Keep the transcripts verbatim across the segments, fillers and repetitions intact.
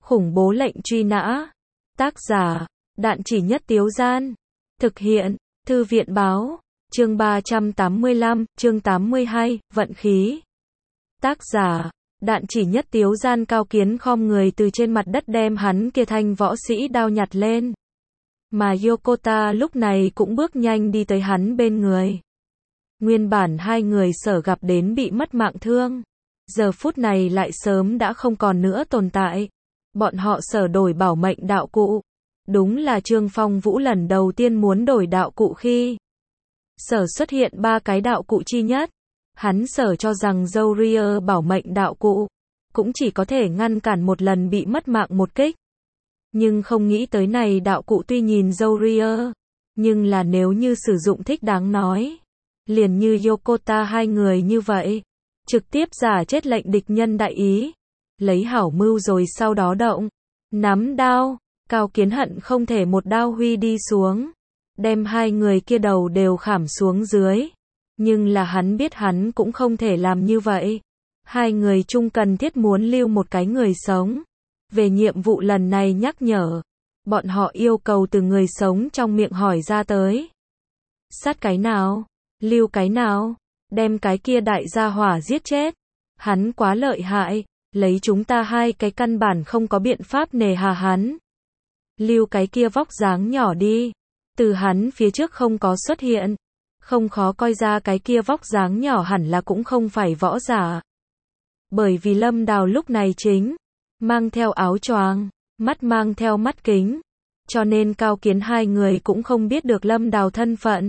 Khủng bố lệnh truy nã. Tác giả, Đạn Chỉ Nhất Tiếu Gian. Thực hiện, Thư viện báo. Chương ba trăm tám mươi lăm, chương tám mươi hai, vận khí. Tác giả, Đạn Chỉ Nhất Tiếu Gian. Cao Kiến khom người từ trên mặt đất đem hắn kia thanh võ sĩ đao nhặt lên. Mà Yokota lúc này cũng bước nhanh đi tới hắn bên người. Nguyên bản hai người sở gặp đến bị mất mạng thương, giờ phút này lại sớm đã không còn nữa tồn tại. Bọn họ sở đổi bảo mệnh đạo cụ. Đúng là Trương Phong Vũ lần đầu tiên muốn đổi đạo cụ khi sở xuất hiện ba cái đạo cụ chi nhất. Hắn sở cho rằng Zourier bảo mệnh đạo cụ cũng chỉ có thể ngăn cản một lần bị mất mạng một kích. Nhưng không nghĩ tới này đạo cụ tuy nhìn Zourier, nhưng là nếu như sử dụng thích đáng nói, liền như Yokota hai người như vậy, trực tiếp giả chết lệnh địch nhân đại ý, lấy hảo mưu rồi sau đó động, nắm đao. Cao Kiến hận không thể một đao huy đi xuống, đem hai người kia đầu đều khảm xuống dưới. Nhưng là hắn biết hắn cũng không thể làm như vậy. Hai người chung cần thiết muốn lưu một cái người sống. Về nhiệm vụ lần này nhắc nhở, bọn họ yêu cầu từ người sống trong miệng hỏi ra tới. Sát cái nào? Lưu cái nào? Đem cái kia đại gia hỏa giết chết. Hắn quá lợi hại, lấy chúng ta hai cái căn bản không có biện pháp nề hà hắn. Lưu cái kia vóc dáng nhỏ đi. Từ hắn phía trước không có xuất hiện. Không khó coi ra cái kia vóc dáng nhỏ hẳn là cũng không phải võ giả. Bởi vì Lâm Đào lúc này chính mang theo áo choàng, mắt mang theo mắt kính. Cho nên Cao Kiến hai người cũng không biết được Lâm Đào thân phận.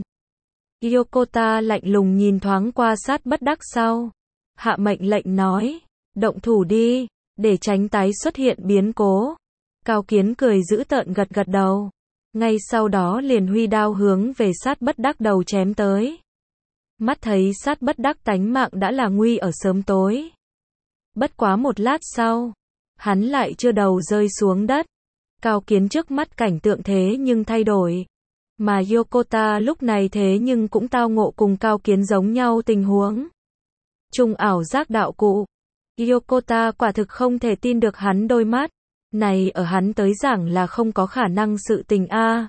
Yokota lạnh lùng nhìn thoáng qua Sát Bất Đắc sau. Hạ mệnh lệnh nói, động thủ đi, để tránh tái xuất hiện biến cố. Cao Kiến cười giữ tợn gật gật đầu. Ngay sau đó liền huy đao hướng về Sát Bất Đắc đầu chém tới. Mắt thấy Sát Bất Đắc tánh mạng đã là nguy ở sớm tối. Bất quá một lát sau, hắn lại chưa đầu rơi xuống đất. Cao Kiến trước mắt cảnh tượng thế nhưng thay đổi. Mà Yokota lúc này thế nhưng cũng tao ngộ cùng Cao Kiến giống nhau tình huống. Trung ảo giác đạo cụ. Yokota quả thực không thể tin được hắn đôi mắt. Này ở hắn tới giảng là không có khả năng sự tình a.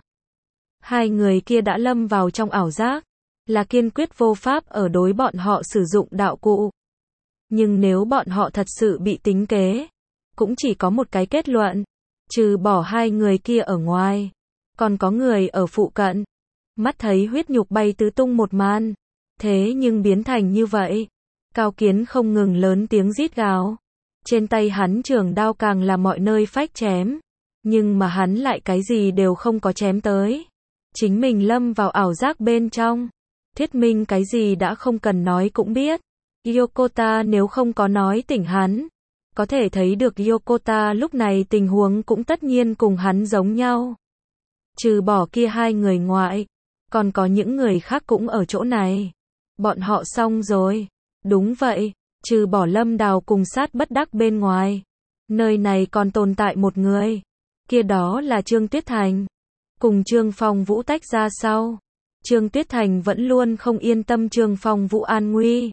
Hai người kia đã lâm vào trong ảo giác, là kiên quyết vô pháp ở đối bọn họ sử dụng đạo cụ. Nhưng nếu bọn họ thật sự bị tính kế, cũng chỉ có một cái kết luận, trừ bỏ hai người kia ở ngoài, còn có người ở phụ cận. Mắt thấy huyết nhục bay tứ tung một màn, thế nhưng biến thành như vậy. Cao Kiến không ngừng lớn tiếng rít gào. Trên tay hắn trường đao càng là mọi nơi phách chém. Nhưng mà hắn lại cái gì đều không có chém tới. Chính mình lâm vào ảo giác bên trong. Thuyết minh cái gì đã không cần nói cũng biết. Yokota nếu không có nói tỉnh hắn, có thể thấy được Yokota lúc này tình huống cũng tất nhiên cùng hắn giống nhau. Trừ bỏ kia hai người ngoại, còn có những người khác cũng ở chỗ này. Bọn họ xong rồi. Đúng vậy. Trừ bỏ Lâm Đào cùng Sát Bất Đắc bên ngoài, nơi này còn tồn tại một người, kia đó là Trương Tuyết Thành. Cùng Trương Phong Vũ tách ra sau, Trương Tuyết Thành vẫn luôn không yên tâm Trương Phong Vũ an nguy,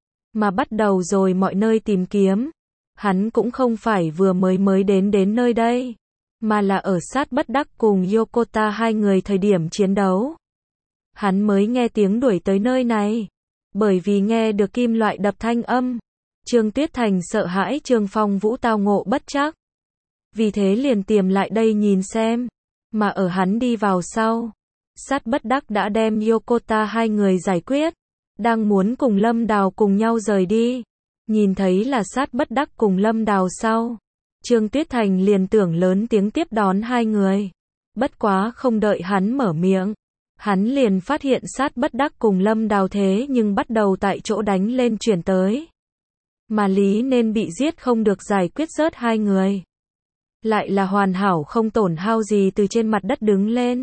mà bắt đầu rồi mọi nơi tìm kiếm. Hắn cũng không phải vừa mới mới đến đến nơi đây, mà là ở Sát Bất Đắc cùng Yokota hai người thời điểm chiến đấu. Hắn mới nghe tiếng đuổi tới nơi này. Bởi vì nghe được kim loại đập thanh âm, Trương Tuyết Thành sợ hãi Trương Phong Vũ tao ngộ bất trắc. Vì thế liền tiềm lại đây nhìn xem. Mà ở hắn đi vào sau, Sát Bất Đắc đã đem Yokota hai người giải quyết. Đang muốn cùng Lâm Đào cùng nhau rời đi. Nhìn thấy là Sát Bất Đắc cùng Lâm Đào sau, Trương Tuyết Thành liền tưởng lớn tiếng tiếp đón hai người. Bất quá không đợi hắn mở miệng, hắn liền phát hiện Sát Bất Đắc cùng Lâm Đào thế nhưng bắt đầu tại chỗ đánh lên chuyển tới. Mà lý nên bị giết không được giải quyết rớt hai người. Lại là hoàn hảo không tổn hao gì từ trên mặt đất đứng lên.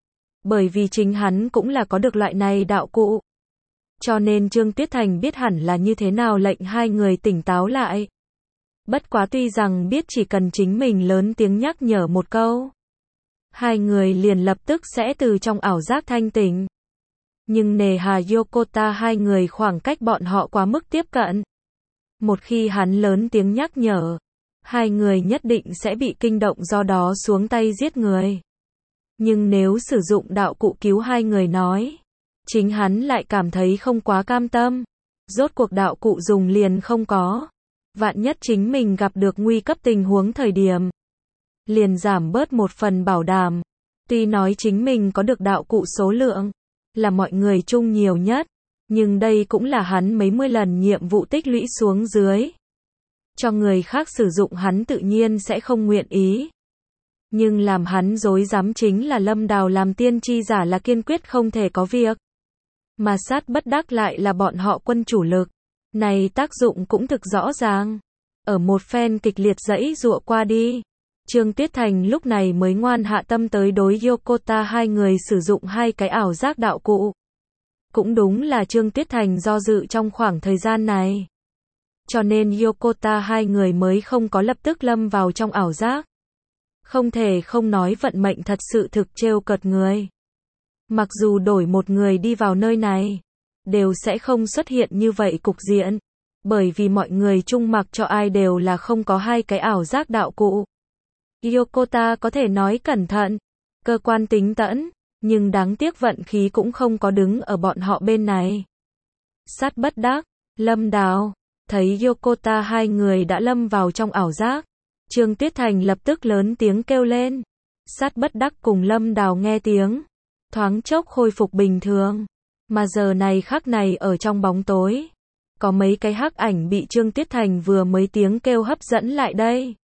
Bởi vì chính hắn cũng là có được loại này đạo cụ. Cho nên Trương Tuyết Thành biết hẳn là như thế nào lệnh hai người tỉnh táo lại. Bất quá tuy rằng biết chỉ cần chính mình lớn tiếng nhắc nhở một câu, hai người liền lập tức sẽ từ trong ảo giác thanh tỉnh. Nhưng nề hà Yokota hai người khoảng cách bọn họ quá mức tiếp cận. Một khi hắn lớn tiếng nhắc nhở, hai người nhất định sẽ bị kinh động do đó xuống tay giết người. Nhưng nếu sử dụng đạo cụ cứu hai người nói, chính hắn lại cảm thấy không quá cam tâm. Rốt cuộc đạo cụ dùng liền không có. Vạn nhất chính mình gặp được nguy cấp tình huống thời điểm, liền giảm bớt một phần bảo đảm. Tuy nói chính mình có được đạo cụ số lượng, là mọi người chung nhiều nhất, nhưng đây cũng là hắn mấy mươi lần nhiệm vụ tích lũy xuống dưới. Cho người khác sử dụng hắn tự nhiên sẽ không nguyện ý. Nhưng làm hắn rối rắm chính là Lâm Đào làm tiên tri giả là kiên quyết không thể có việc. Mà sát bất đắc lại là bọn họ quân chủ lực. Này tác dụng cũng thực rõ ràng. Ở một phen kịch liệt dãy dụa qua đi, Trương Tuyết Thành lúc này mới ngoan hạ tâm tới đối Yokota hai người sử dụng hai cái ảo giác đạo cụ. Cũng đúng là Trương Tuyết Thành do dự trong khoảng thời gian này. Cho nên Yokota hai người mới không có lập tức lâm vào trong ảo giác. Không thể không nói vận mệnh thật sự thực trêu cợt người. Mặc dù đổi một người đi vào nơi này, đều sẽ không xuất hiện như vậy cục diện. Bởi vì mọi người chung mặc cho ai đều là không có hai cái ảo giác đạo cụ. Yokota có thể nói cẩn thận, cơ quan tính tẫn, nhưng đáng tiếc vận khí cũng không có đứng ở bọn họ bên này. Sát bất đắc, Lâm Đào, thấy Yokota hai người đã lâm vào trong ảo giác. Trương Tuyết Thành lập tức lớn tiếng kêu lên. Sát bất đắc cùng Lâm Đào nghe tiếng, thoáng chốc khôi phục bình thường. Mà giờ này khắc này ở trong bóng tối, có mấy cái hắc ảnh bị Trương Tuyết Thành vừa mới tiếng kêu hấp dẫn lại đây.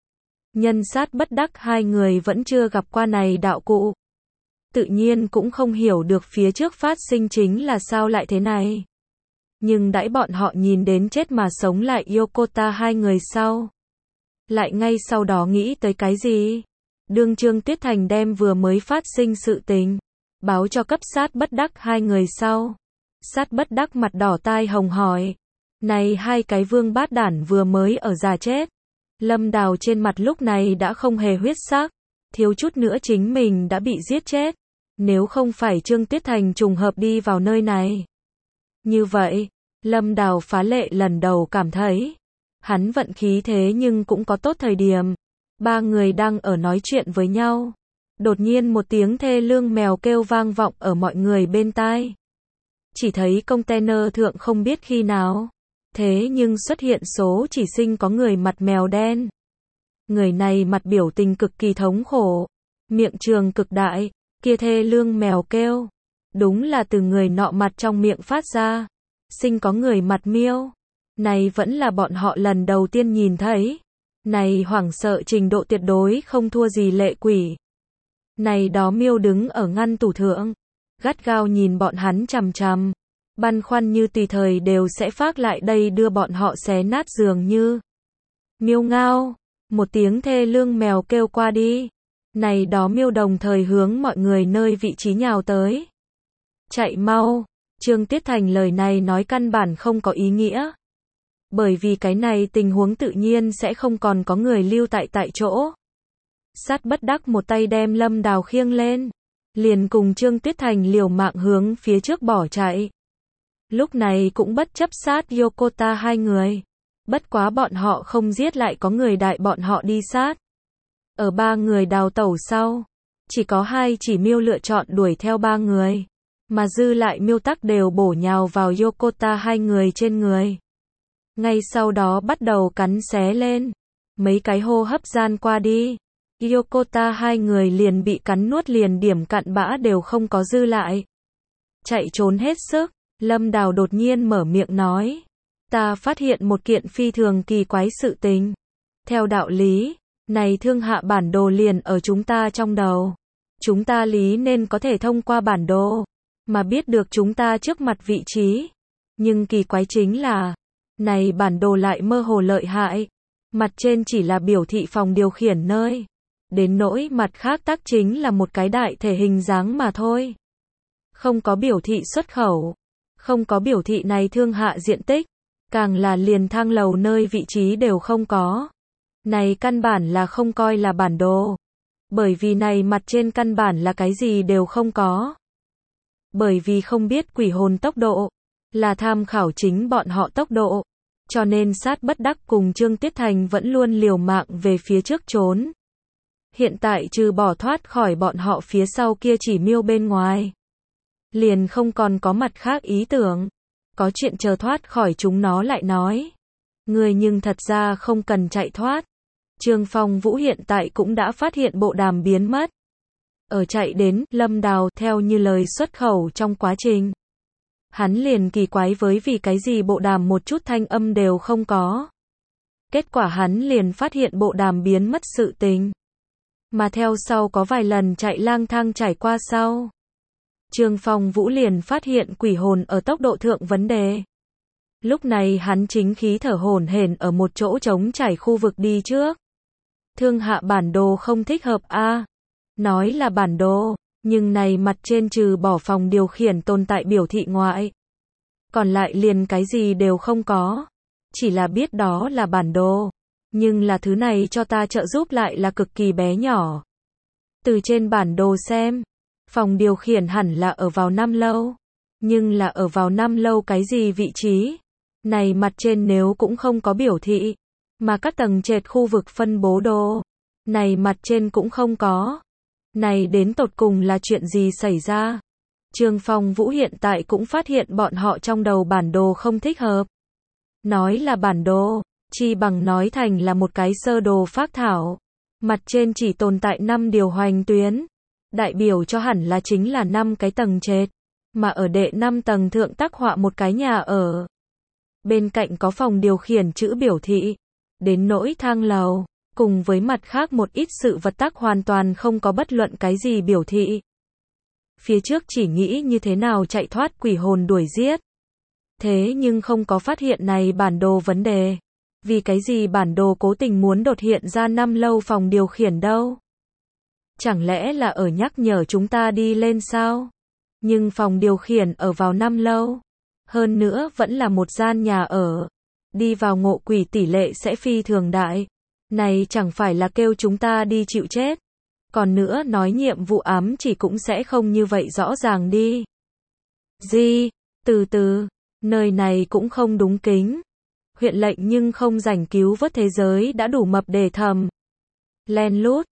Nhân sát bất đắc hai người vẫn chưa gặp qua này đạo cụ. Tự nhiên cũng không hiểu được phía trước phát sinh chính là sao lại thế này. Nhưng đãi bọn họ nhìn đến chết mà sống lại Yokota hai người sau. Lại ngay sau đó nghĩ tới cái gì? Đương Trương Tuyết Thành đem vừa mới phát sinh sự tình báo cho cấp sát bất đắc hai người sau. Sát bất đắc mặt đỏ tai hồng hỏi. Này hai cái vương bát đản vừa mới ở già chết. Lâm Đào trên mặt lúc này đã không hề huyết sắc. Thiếu chút nữa chính mình đã bị giết chết. Nếu không phải Trương Tuyết Thành trùng hợp đi vào nơi này. Như vậy, Lâm Đào phá lệ lần đầu cảm thấy. Hắn vận khí thế nhưng cũng có tốt thời điểm. Ba người đang ở nói chuyện với nhau. Đột nhiên một tiếng thê lương mèo kêu vang vọng ở mọi người bên tai. Chỉ thấy container thượng không biết khi nào. Thế nhưng xuất hiện số chỉ sinh có người mặt mèo đen. Người này mặt biểu tình cực kỳ thống khổ. Miệng trường cực đại. Kia thê lương mèo kêu. Đúng là từ người nọ mặt trong miệng phát ra. Sinh có người mặt miêu. Này vẫn là bọn họ lần đầu tiên nhìn thấy. Này hoảng sợ trình độ tuyệt đối không thua gì lệ quỷ. Này đó miêu đứng ở ngăn tủ thượng. Gắt gao nhìn bọn hắn chằm chằm. Băn khoăn như tùy thời đều sẽ phát lại đây đưa bọn họ xé nát dường như. Miêu ngao. Một tiếng thê lương mèo kêu qua đi. Này đó miêu đồng thời hướng mọi người nơi vị trí nhào tới. Chạy mau. Trương Tuyết Thành lời này nói căn bản không có ý nghĩa. Bởi vì cái này tình huống tự nhiên sẽ không còn có người lưu tại tại chỗ. Sát bất đắc một tay đem Lâm Đào khiêng lên. Liền cùng Trương Tuyết Thành liều mạng hướng phía trước bỏ chạy. Lúc này cũng bất chấp sát Yokota hai người. Bất quá bọn họ không giết lại có người đại bọn họ đi sát. Ở ba người đào tẩu sau. Chỉ có hai chỉ miêu lựa chọn đuổi theo ba người. Mà dư lại miêu tắc đều bổ nhào vào Yokota hai người trên người. Ngay sau đó bắt đầu cắn xé lên. Mấy cái hô hấp gian qua đi. Yokota hai người liền bị cắn nuốt liền điểm cặn bã đều không có dư lại. Chạy trốn hết sức. Lâm Đào đột nhiên mở miệng nói. Ta phát hiện một kiện phi thường kỳ quái sự tình. Theo đạo lý, này thương hạ bản đồ liền ở chúng ta trong đầu. Chúng ta lý nên có thể thông qua bản đồ, mà biết được chúng ta trước mặt vị trí. Nhưng kỳ quái chính là, này bản đồ lại mơ hồ lợi hại. Mặt trên chỉ là biểu thị phòng điều khiển nơi. Đến nỗi mặt khác tác chính là một cái đại thể hình dáng mà thôi. Không có biểu thị xuất khẩu. Không có biểu thị này thương hạ diện tích. Càng là liền thang lầu nơi vị trí đều không có. Này căn bản là không coi là bản đồ. Bởi vì này mặt trên căn bản là cái gì đều không có. Bởi vì không biết quỷ hồn tốc độ. Là tham khảo chính bọn họ tốc độ. Cho nên sát bất đắc cùng Trương Tiết Thành vẫn luôn liều mạng về phía trước trốn. Hiện tại trừ bỏ thoát khỏi bọn họ phía sau kia chỉ miêu bên ngoài, liền không còn có mặt khác ý tưởng. Có chuyện chờ thoát khỏi chúng nó lại nói. Người nhưng thật ra không cần chạy thoát. Trương Phong Vũ hiện tại cũng đã phát hiện bộ đàm biến mất. Ở chạy đến Lâm Đào theo như lời xuất khẩu trong quá trình. Hắn liền kỳ quái với vì cái gì bộ đàm một chút thanh âm đều không có. Kết quả hắn liền phát hiện bộ đàm biến mất sự tình. Mà theo sau có vài lần chạy lang thang trải qua sau. Trương Phong Vũ liền phát hiện quỷ hồn ở tốc độ thượng vấn đề. Lúc này hắn chính khí thở hổn hển ở một chỗ trống trải khu vực đi trước. Thương hạ bản đồ không thích hợp a à. Nói là bản đồ, nhưng này mặt trên trừ bỏ phòng điều khiển tồn tại biểu thị ngoại. Còn lại liền cái gì đều không có. Chỉ là biết đó là bản đồ. Nhưng là thứ này cho ta trợ giúp lại là cực kỳ bé nhỏ. Từ trên bản đồ xem, phòng điều khiển hẳn là ở vào năm lâu. Nhưng là ở vào năm lâu cái gì vị trí? Này mặt trên nếu cũng không có biểu thị. Mà các tầng trệt khu vực phân bố đồ. Này mặt trên cũng không có. Này đến tột cùng là chuyện gì xảy ra? Trương Phong Vũ hiện tại cũng phát hiện bọn họ trong đầu bản đồ không thích hợp. Nói là bản đồ, chi bằng nói thành là một cái sơ đồ phác thảo. Mặt trên chỉ tồn tại năm điều hoành tuyến. Đại biểu cho hẳn là chính là năm cái tầng trệt. Mà ở đệ năm tầng thượng tác họa một cái nhà ở. Bên cạnh có phòng điều khiển chữ biểu thị. Đến nỗi thang lầu. Cùng với mặt khác một ít sự vật tác hoàn toàn không có bất luận cái gì biểu thị. Phía trước chỉ nghĩ như thế nào chạy thoát quỷ hồn đuổi giết. Thế nhưng không có phát hiện này bản đồ vấn đề. Vì cái gì bản đồ cố tình muốn đột hiện ra năm lâu phòng điều khiển đâu? Chẳng lẽ là ở nhắc nhở chúng ta đi lên sao? Nhưng phòng điều khiển ở vào năm lâu. Hơn nữa vẫn là một gian nhà ở. Đi vào ngộ quỷ tỷ lệ sẽ phi thường đại. Này chẳng phải là kêu chúng ta đi chịu chết. Còn nữa nói nhiệm vụ ám chỉ cũng sẽ không như vậy rõ ràng đi. Gì? Từ từ, nơi này cũng không đúng kính. Huyện lệnh nhưng không rảnh cứu vớt thế giới đã đủ mập để thầm. Len lút,